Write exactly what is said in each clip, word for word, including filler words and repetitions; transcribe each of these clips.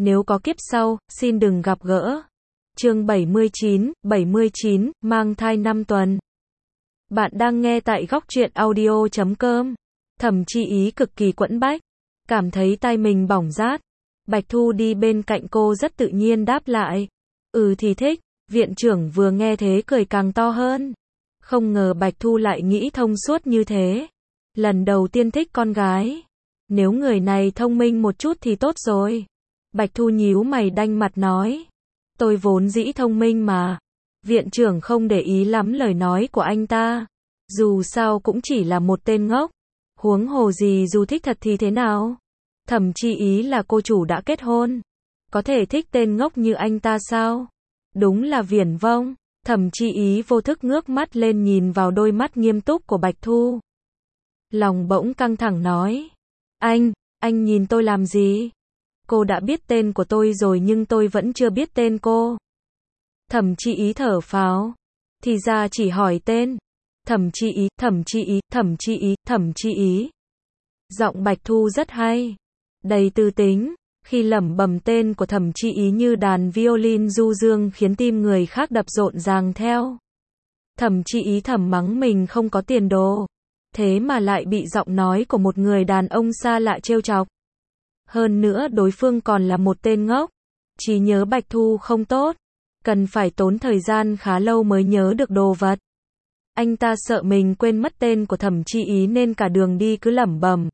Nếu có kiếp sau, xin đừng gặp gỡ. Chương bảy mươi chín, bảy mươi chín, mang thai năm tuần. Bạn đang nghe tại góc truyện audio chấm com. Thẩm Chi Ý cực kỳ quẫn bách, cảm thấy tai mình bỏng rát. Bạch Thu đi bên cạnh cô rất tự nhiên đáp lại. Ừ thì thích. Viện trưởng vừa nghe thế cười càng to hơn. Không ngờ Bạch Thu lại nghĩ thông suốt như thế. Lần đầu tiên thích con gái. Nếu người này thông minh một chút thì tốt rồi. Bạch Thu nhíu mày đanh mặt nói. Tôi vốn dĩ thông minh mà. Viện trưởng không để ý lắm lời nói của anh ta. Dù sao cũng chỉ là một tên ngốc. Huống hồ gì dù thích thật thì thế nào? Thẩm Chi Ý là cô chủ đã kết hôn. Có thể thích tên ngốc như anh ta sao? Đúng là viển vông. Thẩm Chi Ý vô thức ngước mắt lên nhìn vào đôi mắt nghiêm túc của Bạch Thu. Lòng bỗng căng thẳng nói. Anh, anh nhìn tôi làm gì? Cô đã biết tên của tôi rồi nhưng tôi vẫn chưa biết tên cô. Thẩm Chi Ý thở phào. Thì ra chỉ hỏi tên. Thẩm Chi Ý, Thẩm Chi Ý, Thẩm Chi Ý, Thẩm Chi Ý. Giọng Bạch Thu rất hay. Đầy tư tính. Khi lẩm bẩm tên của Thẩm Chi Ý như đàn violin du dương khiến tim người khác đập rộn ràng theo. Thẩm Chi Ý thầm mắng mình không có tiền đồ. Thế mà lại bị giọng nói của một người đàn ông xa lạ trêu chọc. Hơn nữa đối phương còn là một tên ngốc. Trí nhớ Bạch Thu không tốt. Cần phải tốn thời gian khá lâu mới nhớ được đồ vật. Anh ta sợ mình quên mất tên của Thẩm Chi Ý nên cả đường đi cứ lẩm bẩm.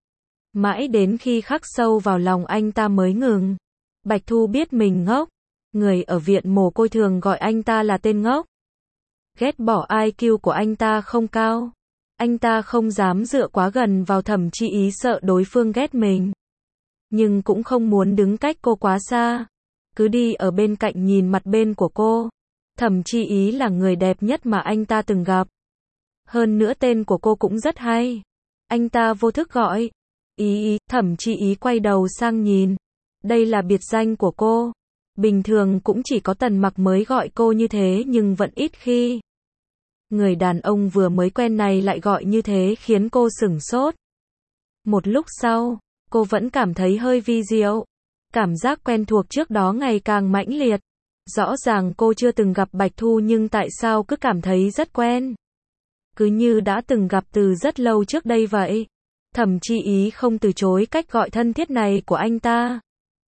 Mãi đến khi khắc sâu vào lòng anh ta mới ngừng. Bạch Thu biết mình ngốc. Người ở viện mồ côi thường gọi anh ta là tên ngốc. Ghét bỏ i kiu của anh ta không cao. Anh ta không dám dựa quá gần vào Thẩm Chi Ý sợ đối phương ghét mình. Nhưng cũng không muốn đứng cách cô quá xa. Cứ đi ở bên cạnh nhìn mặt bên của cô. Thẩm Chi Ý là người đẹp nhất mà anh ta từng gặp. Hơn nữa tên của cô cũng rất hay. Anh ta vô thức gọi. Ý ý, Thẩm Chi Ý quay đầu sang nhìn. Đây là biệt danh của cô. Bình thường cũng chỉ có Tần Mặc mới gọi cô như thế nhưng vẫn ít khi. Người đàn ông vừa mới quen này lại gọi như thế khiến cô sửng sốt. Một lúc sau, cô vẫn cảm thấy hơi vi diệu. Cảm giác quen thuộc trước đó ngày càng mãnh liệt. Rõ ràng cô chưa từng gặp Bạch Thu nhưng tại sao cứ cảm thấy rất quen. Cứ như đã từng gặp từ rất lâu trước đây vậy. Thẩm Chi Ý không từ chối cách gọi thân thiết này của anh ta.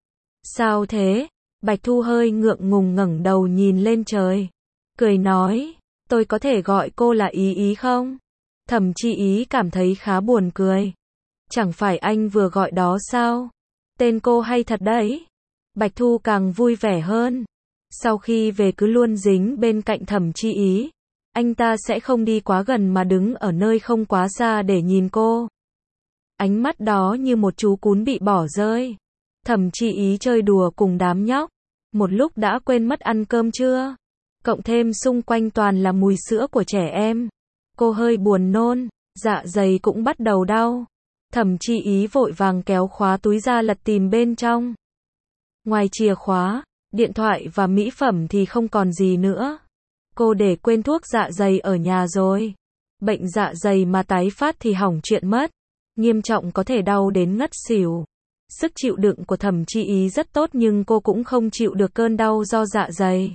Sao thế? Bạch Thu hơi ngượng ngùng ngẩng đầu nhìn lên trời. Cười nói, tôi có thể gọi cô là Ý Ý không? Thẩm Chi Ý cảm thấy khá buồn cười. Chẳng phải anh vừa gọi đó sao? Tên cô hay thật đấy. Bạch Thu càng vui vẻ hơn. Sau khi về cứ luôn dính bên cạnh Thẩm Chi Ý. Anh ta sẽ không đi quá gần mà đứng ở nơi không quá xa để nhìn cô. Ánh mắt đó như một chú cún bị bỏ rơi. Thẩm Chi Ý chơi đùa cùng đám nhóc. Một lúc đã quên mất ăn cơm trưa. Cộng thêm xung quanh toàn là mùi sữa của trẻ em. Cô hơi buồn nôn, dạ dày cũng bắt đầu đau. Thẩm Chi Ý vội vàng kéo khóa túi ra lật tìm bên trong. Ngoài chìa khóa, điện thoại và mỹ phẩm thì không còn gì nữa. Cô để quên thuốc dạ dày ở nhà rồi. Bệnh dạ dày mà tái phát thì hỏng chuyện mất. Nghiêm trọng có thể đau đến ngất xỉu. Sức chịu đựng của Thẩm Chi Ý rất tốt nhưng cô cũng không chịu được cơn đau do dạ dày.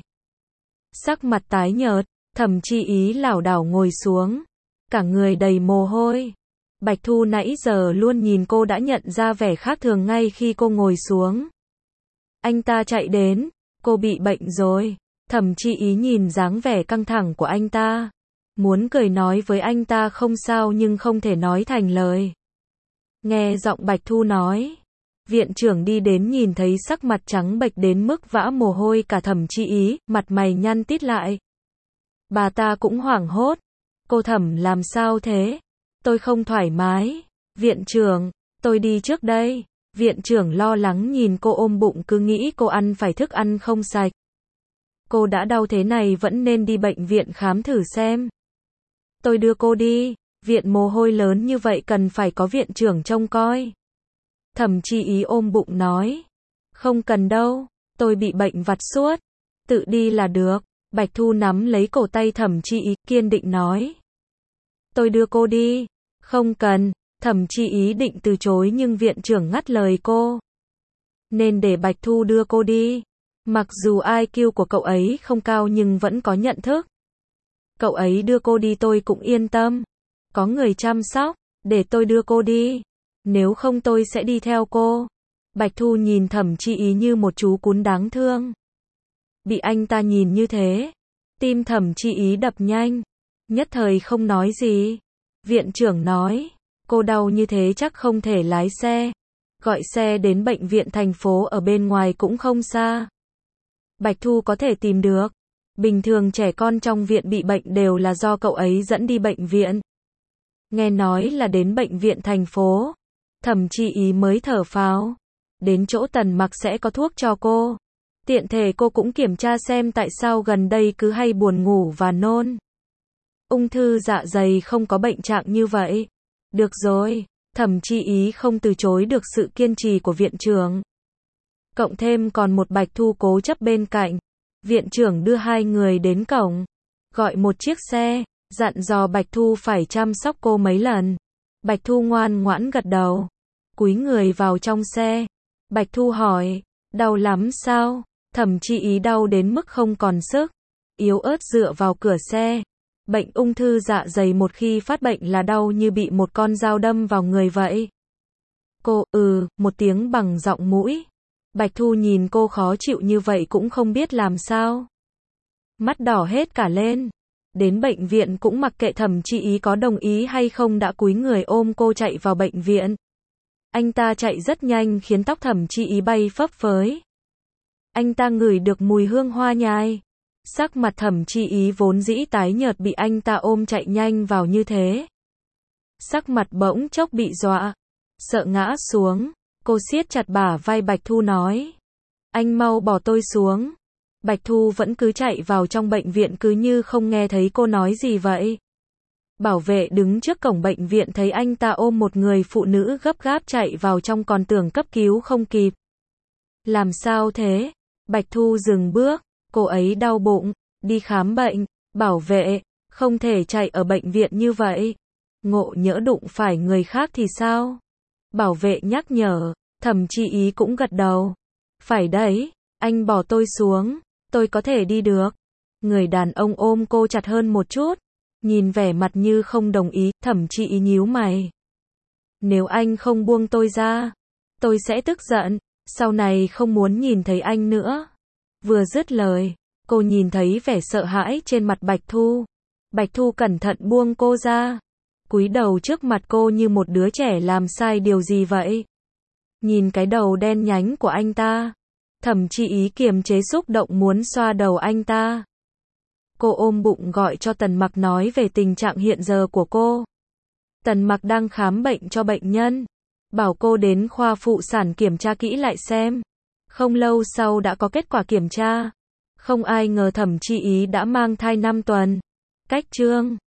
Sắc mặt tái nhợt, Thẩm Chi Ý lảo đảo ngồi xuống. Cả người đầy mồ hôi. Bạch Thu nãy giờ luôn nhìn cô đã nhận ra vẻ khác thường ngay khi cô ngồi xuống. Anh ta chạy đến. Cô bị bệnh rồi. Thẩm Chi Ý nhìn dáng vẻ căng thẳng của anh ta. Muốn cười nói với anh ta không sao nhưng không thể nói thành lời. Nghe giọng Bạch Thu nói. Viện trưởng đi đến nhìn thấy sắc mặt trắng bệch đến mức vã mồ hôi cả Thẩm Chi Ý, mặt mày nhăn tít lại. Bà ta cũng hoảng hốt. Cô Thẩm làm sao thế? Tôi không thoải mái. Viện trưởng, tôi đi trước đây. Viện trưởng lo lắng nhìn cô ôm bụng cứ nghĩ cô ăn phải thức ăn không sạch. Cô đã đau thế này vẫn nên đi bệnh viện khám thử xem. Tôi đưa cô đi. Viện mồ hôi lớn như vậy cần phải có viện trưởng trông coi. Thẩm Chi Ý ôm bụng nói. Không cần đâu, tôi bị bệnh vặt suốt. Tự đi là được. Bạch Thu nắm lấy cổ tay Thẩm Chi Ý, kiên định nói. Tôi đưa cô đi. Không cần. Thẩm Chi Ý định từ chối nhưng viện trưởng ngắt lời cô. nên để Bạch Thu đưa cô đi. Mặc dù i kiu của cậu ấy không cao nhưng vẫn có nhận thức. Cậu ấy đưa cô đi tôi cũng yên tâm. Có người chăm sóc, để tôi đưa cô đi. Nếu không tôi sẽ đi theo cô. Bạch Thu nhìn Thẩm Chi Ý như một chú cún đáng thương. Bị anh ta nhìn như thế, tim Thẩm Chi Ý đập nhanh, nhất thời không nói gì. Viện trưởng nói, cô đau như thế chắc không thể lái xe. Gọi xe đến bệnh viện thành phố ở bên ngoài cũng không xa. Bạch Thu có thể tìm được. Bình thường trẻ con trong viện bị bệnh đều là do cậu ấy dẫn đi bệnh viện. Nghe nói là đến bệnh viện thành phố. Thẩm Chi Ý mới thở phào. Đến chỗ Tần Mặc sẽ có thuốc cho cô. Tiện thể cô cũng kiểm tra xem tại sao gần đây cứ hay buồn ngủ và nôn. Ung thư dạ dày không có bệnh trạng như vậy. Được rồi, Thẩm Chi Ý không từ chối được sự kiên trì của viện trưởng. Cộng thêm còn một Bạch Thu cố chấp bên cạnh. Viện trưởng đưa hai người đến cổng. Gọi một chiếc xe, dặn dò Bạch Thu phải chăm sóc cô mấy lần. Bạch Thu ngoan ngoãn gật đầu. Cúi người vào trong xe. Bạch Thu hỏi, đau lắm sao? Thẩm Chi Ý đau đến mức không còn sức. Yếu ớt dựa vào cửa xe. Bệnh ung thư dạ dày một khi phát bệnh là đau như bị một con dao đâm vào người vậy. Cô, ừ, một tiếng bằng giọng mũi. Bạch Thu nhìn cô khó chịu như vậy cũng không biết làm sao. Mắt đỏ hết cả lên. Đến bệnh viện cũng mặc kệ Thẩm Chi Ý có đồng ý hay không đã cúi người ôm cô chạy vào bệnh viện. Anh ta chạy rất nhanh khiến tóc Thẩm Chi Ý bay phấp phới. Anh ta ngửi được mùi hương hoa nhài. Sắc mặt Thẩm Chi Ý vốn dĩ tái nhợt bị anh ta ôm chạy nhanh vào như thế. Sắc mặt bỗng chốc bị dọa. Sợ ngã xuống. Cô siết chặt bả vai Bạch Thu nói. Anh mau bỏ tôi xuống. Bạch Thu vẫn cứ chạy vào trong bệnh viện cứ như không nghe thấy cô nói gì vậy. Bảo vệ đứng trước cổng bệnh viện thấy anh ta ôm một người phụ nữ gấp gáp chạy vào trong còn tưởng cấp cứu không kịp. Làm sao thế? Bạch Thu dừng bước. Cô ấy đau bụng. Đi khám bệnh. Bảo vệ. Không thể chạy ở bệnh viện như vậy. Ngộ nhỡ đụng phải người khác thì sao? Bảo vệ nhắc nhở. Thẩm Chi Ý cũng gật đầu. Phải đấy. Anh bỏ tôi xuống. Tôi có thể đi được. Người đàn ông ôm cô chặt hơn một chút. Nhìn vẻ mặt như không đồng ý. Thẩm Chi Ý nhíu mày. Nếu anh không buông tôi ra, tôi sẽ tức giận. Sau này không muốn nhìn thấy anh nữa. Vừa dứt lời, cô nhìn thấy vẻ sợ hãi trên mặt Bạch Thu. Bạch Thu cẩn thận buông cô ra. Cúi đầu trước mặt cô như một đứa trẻ làm sai điều gì vậy. Nhìn cái đầu đen nhánh của anh ta. Thẩm Chi Ý kiềm chế xúc động muốn xoa đầu anh ta. Cô ôm bụng gọi cho Tần Mặc nói về tình trạng hiện giờ của cô. Tần Mặc đang khám bệnh cho bệnh nhân. Bảo cô đến khoa phụ sản kiểm tra kỹ lại xem. Không lâu sau đã có kết quả kiểm tra. Không ai ngờ Thẩm Chi Ý đã mang thai năm tuần. Cách chương